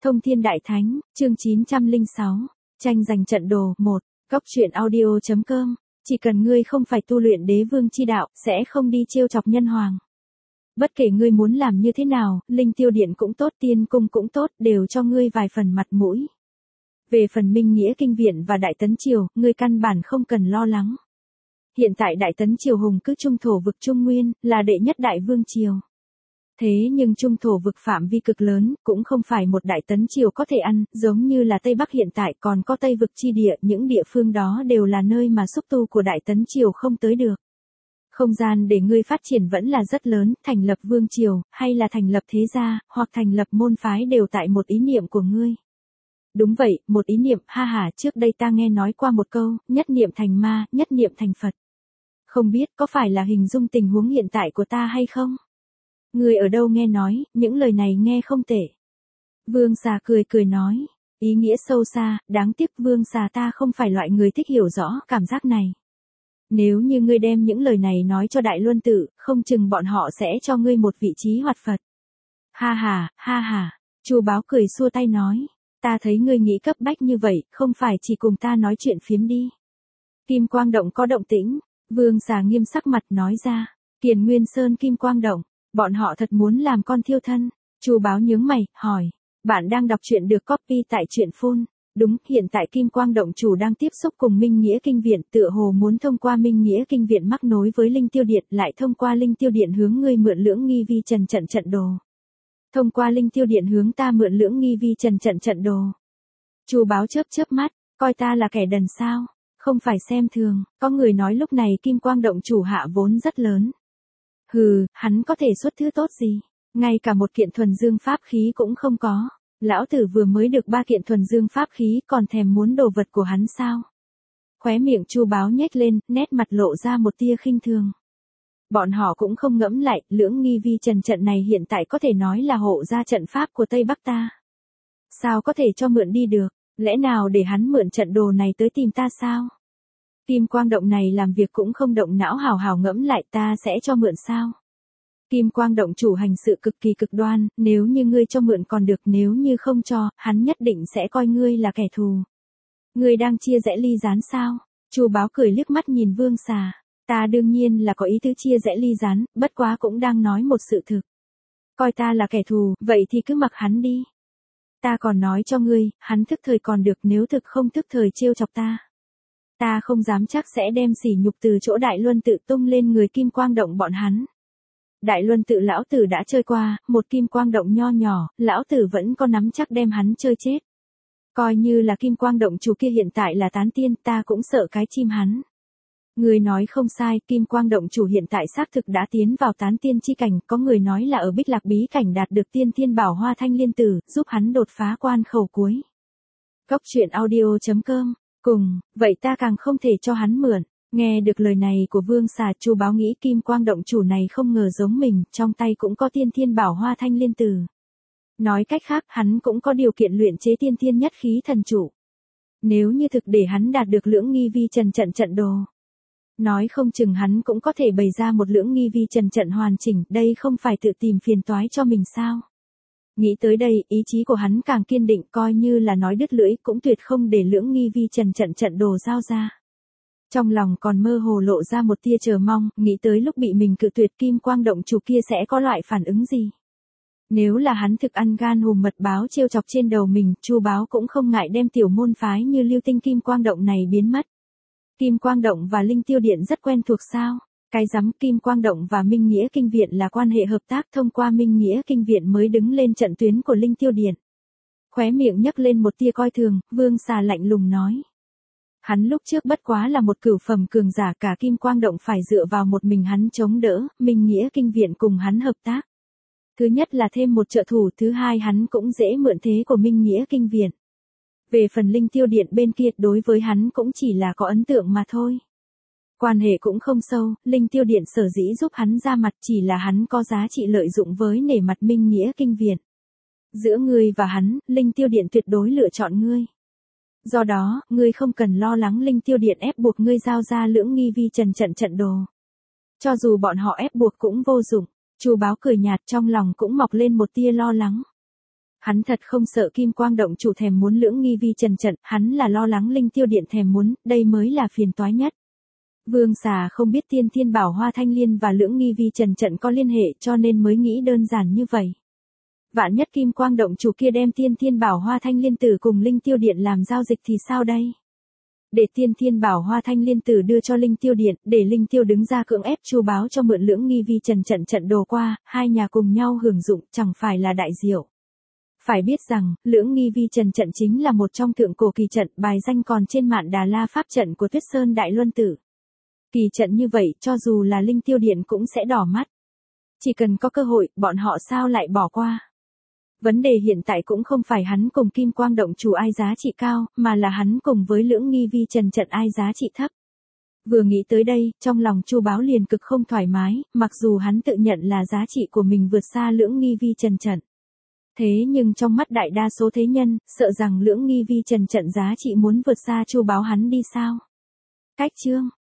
Thông Thiên Đại Thánh, chương 906, tranh giành trận đồ 1, Cóc truyện audio.com, chỉ cần ngươi không phải tu luyện đế vương chi đạo, sẽ không đi trêu chọc nhân hoàng. Bất kể ngươi muốn làm như thế nào, Linh Tiêu Điện cũng tốt, Tiên Cung cũng tốt, đều cho ngươi vài phần mặt mũi. Về phần Minh Nghĩa Kinh Viện và Đại Tấn Triều, ngươi căn bản không cần lo lắng. Hiện tại Đại Tấn Triều hùng cứ trung thổ vực Trung Nguyên, là đệ nhất đại vương triều. Thế nhưng trung thổ vực phạm vi cực lớn, cũng không phải một Đại Tấn Triều có thể ăn, giống như là Tây Bắc hiện tại còn có Tây vực chi địa, những địa phương đó đều là nơi mà xúc tu của Đại Tấn Triều không tới được. Không gian để ngươi phát triển vẫn là rất lớn, thành lập vương triều, hay là thành lập thế gia, hoặc thành lập môn phái đều tại một ý niệm của ngươi. Đúng vậy, một ý niệm, ha ha, trước đây ta nghe nói qua một câu, nhất niệm thành ma, nhất niệm thành Phật. Không biết có phải là hình dung tình huống hiện tại của ta hay không? Ngươi ở đâu nghe nói, những lời này nghe không tệ. Vương Xà cười cười nói, ý nghĩa sâu xa, đáng tiếc Vương Xà ta không phải loại người thích hiểu rõ cảm giác này. Nếu như ngươi đem những lời này nói cho Đại Luân Tự, không chừng bọn họ sẽ cho ngươi một vị trí hoạt Phật. Ha ha, Chu Báo cười xua tay nói, ta thấy ngươi nghĩ cấp bách như vậy, không phải chỉ cùng ta nói chuyện phiếm đi. Kim Quang Động có động tĩnh, Vương Xà nghiêm sắc mặt nói ra, Kiền Nguyên Sơn Kim Quang Động, bọn họ thật muốn làm con thiêu thân. Chu Báo nhướng mày, hỏi, bạn đang đọc truyện được copy tại truyện phun. Đúng, hiện tại Kim Quang Động chủ đang tiếp xúc cùng Minh Nghĩa Kinh Viện, tựa hồ muốn thông qua Minh Nghĩa Kinh Viện mắc nối với Linh Tiêu Điện, lại thông qua Linh Tiêu Điện hướng ngươi mượn Lưỡng Nghi Vi Trần trận đồ. Thông qua Linh Tiêu Điện hướng ta mượn Lưỡng Nghi Vi Trần trận đồ. Chu Báo chớp mắt, coi ta là kẻ đần sao? Không phải xem thường, có người nói lúc này Kim Quang Động chủ hạ vốn rất lớn. Hừ, hắn có thể xuất thứ tốt gì? Ngay cả một kiện thuần dương pháp khí cũng không có. Lão tử vừa mới được 3 kiện thuần dương pháp khí, còn thèm muốn đồ vật của hắn sao? Khóe miệng Chu Báo nhếch lên, nét mặt lộ ra một tia khinh thường. Bọn họ cũng không ngẫm lại, Lưỡng Nghi Vi Trần trận này hiện tại có thể nói là hộ gia trận pháp của Tây Bắc ta. Sao có thể cho mượn đi được? Lẽ nào để hắn mượn trận đồ này tới tìm ta sao? Kim Quang Động này làm việc cũng không động não, hào hào ngẫm lại, ta sẽ cho mượn sao? Kim Quang Động chủ hành sự cực kỳ cực đoan, nếu như ngươi cho mượn còn được, nếu như không cho, hắn nhất định sẽ coi ngươi là kẻ thù. Ngươi đang chia rẽ ly gián sao? Chu Báo cười liếc mắt nhìn Vương Xà, ta đương nhiên là có ý tứ chia rẽ ly gián, bất quá cũng đang nói một sự thực. Coi ta là kẻ thù, vậy thì cứ mặc hắn đi. Ta còn nói cho ngươi, hắn thức thời còn được, nếu thực không thức thời trêu chọc ta. Ta không dám chắc sẽ đem sỉ nhục từ chỗ Đại Luân Tự tung lên người Kim Quang Động bọn hắn. Đại Luân Tự lão tử đã chơi qua, một Kim Quang Động nho nhỏ, lão tử vẫn có nắm chắc đem hắn chơi chết. Coi như là Kim Quang Động chủ kia hiện tại là tán tiên, ta cũng sợ cái chim hắn. Người nói không sai, Kim Quang Động chủ hiện tại xác thực đã tiến vào tán tiên chi cảnh, có người nói là ở Bích Lạc bí cảnh đạt được tiên thiên bảo hoa thanh liên tử, giúp hắn đột phá quan khẩu cuối. Cóc truyện audio.com, cùng, vậy ta càng không thể cho hắn mượn. Nghe được lời này của Vương Xà, Chu Báo nghĩ Kim Quang Động chủ này không ngờ giống mình, trong tay cũng có tiên thiên bảo hoa thanh liên tử. Nói cách khác, hắn cũng có điều kiện luyện chế tiên thiên nhất khí thần trụ. Nếu như thực để hắn đạt được Lưỡng Nghi Vi Trần trận đồ, nói không chừng hắn cũng có thể bày ra một Lưỡng Nghi Vi Trần trận hoàn chỉnh, đây không phải tự tìm phiền toái cho mình sao? Nghĩ tới đây, ý chí của hắn càng kiên định, coi như là nói đứt lưỡi cũng tuyệt không để Lưỡng Nghi Vi Trần trận đồ giao ra. Trong lòng còn mơ hồ lộ ra một tia chờ mong, nghĩ tới lúc bị mình cự tuyệt Kim Quang Động chủ kia sẽ có loại phản ứng gì. Nếu là hắn thực ăn gan hùm mật báo trêu chọc trên đầu mình, Chu Báo cũng không ngại đem tiểu môn phái như Lưu Tinh Kim Quang Động này biến mất. Kim Quang Động và Linh Tiêu Điện rất quen thuộc sao? Cái rắm, Kim Quang Động và Minh Nghĩa Kinh Viện là quan hệ hợp tác, thông qua Minh Nghĩa Kinh Viện mới đứng lên trận tuyến của Linh Tiêu Điện. Khóe miệng nhấc lên một tia coi thường, Vương Xà lạnh lùng nói. Hắn lúc trước bất quá là một cửu phẩm cường giả, cả Kim Quang Động phải dựa vào một mình hắn chống đỡ, Minh Nghĩa Kinh Viện cùng hắn hợp tác. Thứ nhất là thêm một trợ thủ, thứ hai hắn cũng dễ mượn thế của Minh Nghĩa Kinh Viện. Về phần Linh Tiêu Điện bên kia, đối với hắn cũng chỉ là có ấn tượng mà thôi. Quan hệ cũng không sâu, Linh Tiêu Điện sở dĩ giúp hắn ra mặt chỉ là hắn có giá trị lợi dụng với nể mặt Minh Nghĩa Kinh Viện. Giữa ngươi và hắn, Linh Tiêu Điện tuyệt đối lựa chọn ngươi. Do đó, ngươi không cần lo lắng Linh Tiêu Điện ép buộc ngươi giao ra Lưỡng Nghi Vi Trần trận đồ. Cho dù bọn họ ép buộc cũng vô dụng. Chu Báo cười nhạt, trong lòng cũng mọc lên một tia lo lắng. Hắn thật không sợ Kim Quang Động Chủ thèm muốn Lưỡng Nghi Vi Trần trận, hắn là lo lắng Linh Tiêu Điện thèm muốn, đây mới là phiền toái nhất. Vương Xà không biết Tiên Thiên Bảo Hoa Thanh Liên và Lưỡng Nghi Vi Trần trận có liên hệ cho nên mới nghĩ đơn giản như vậy. Vạn nhất Kim Quang Động Chủ kia đem Tiên Thiên Bảo Hoa Thanh Liên Tử cùng Linh Tiêu Điện làm giao dịch thì sao đây? Để Tiên Thiên Bảo Hoa Thanh Liên Tử đưa cho Linh Tiêu Điện, để Linh Tiêu đứng ra cưỡng ép Chu Báo cho mượn Lưỡng Nghi Vi Trần trận trận đồ qua, hai nhà cùng nhau hưởng dụng, chẳng phải là đại diệu. Phải biết rằng, Lưỡng Nghi Vi Trần trận chính là một trong thượng cổ kỳ trận, bài danh còn trên Mạn Đà La pháp trận của Tuyết Sơn Đại Luân Tử. Kỳ trận như vậy, cho dù là Linh Tiêu Điện cũng sẽ đỏ mắt. Chỉ cần có cơ hội, bọn họ sao lại bỏ qua? Vấn đề hiện tại cũng không phải hắn cùng Kim Quang Động Chủ ai giá trị cao, mà là hắn cùng với Lưỡng Nghi Vi Trần trận ai giá trị thấp. Vừa nghĩ tới đây, trong lòng Chu Báo liền cực không thoải mái, mặc dù hắn tự nhận là giá trị của mình vượt xa Lưỡng Nghi Vi Trần trận. Thế nhưng trong mắt đại đa số thế nhân, sợ rằng Lưỡng Nghi Vi Trần trận giá trị muốn vượt xa Chu Báo hắn đi sao? Cách chương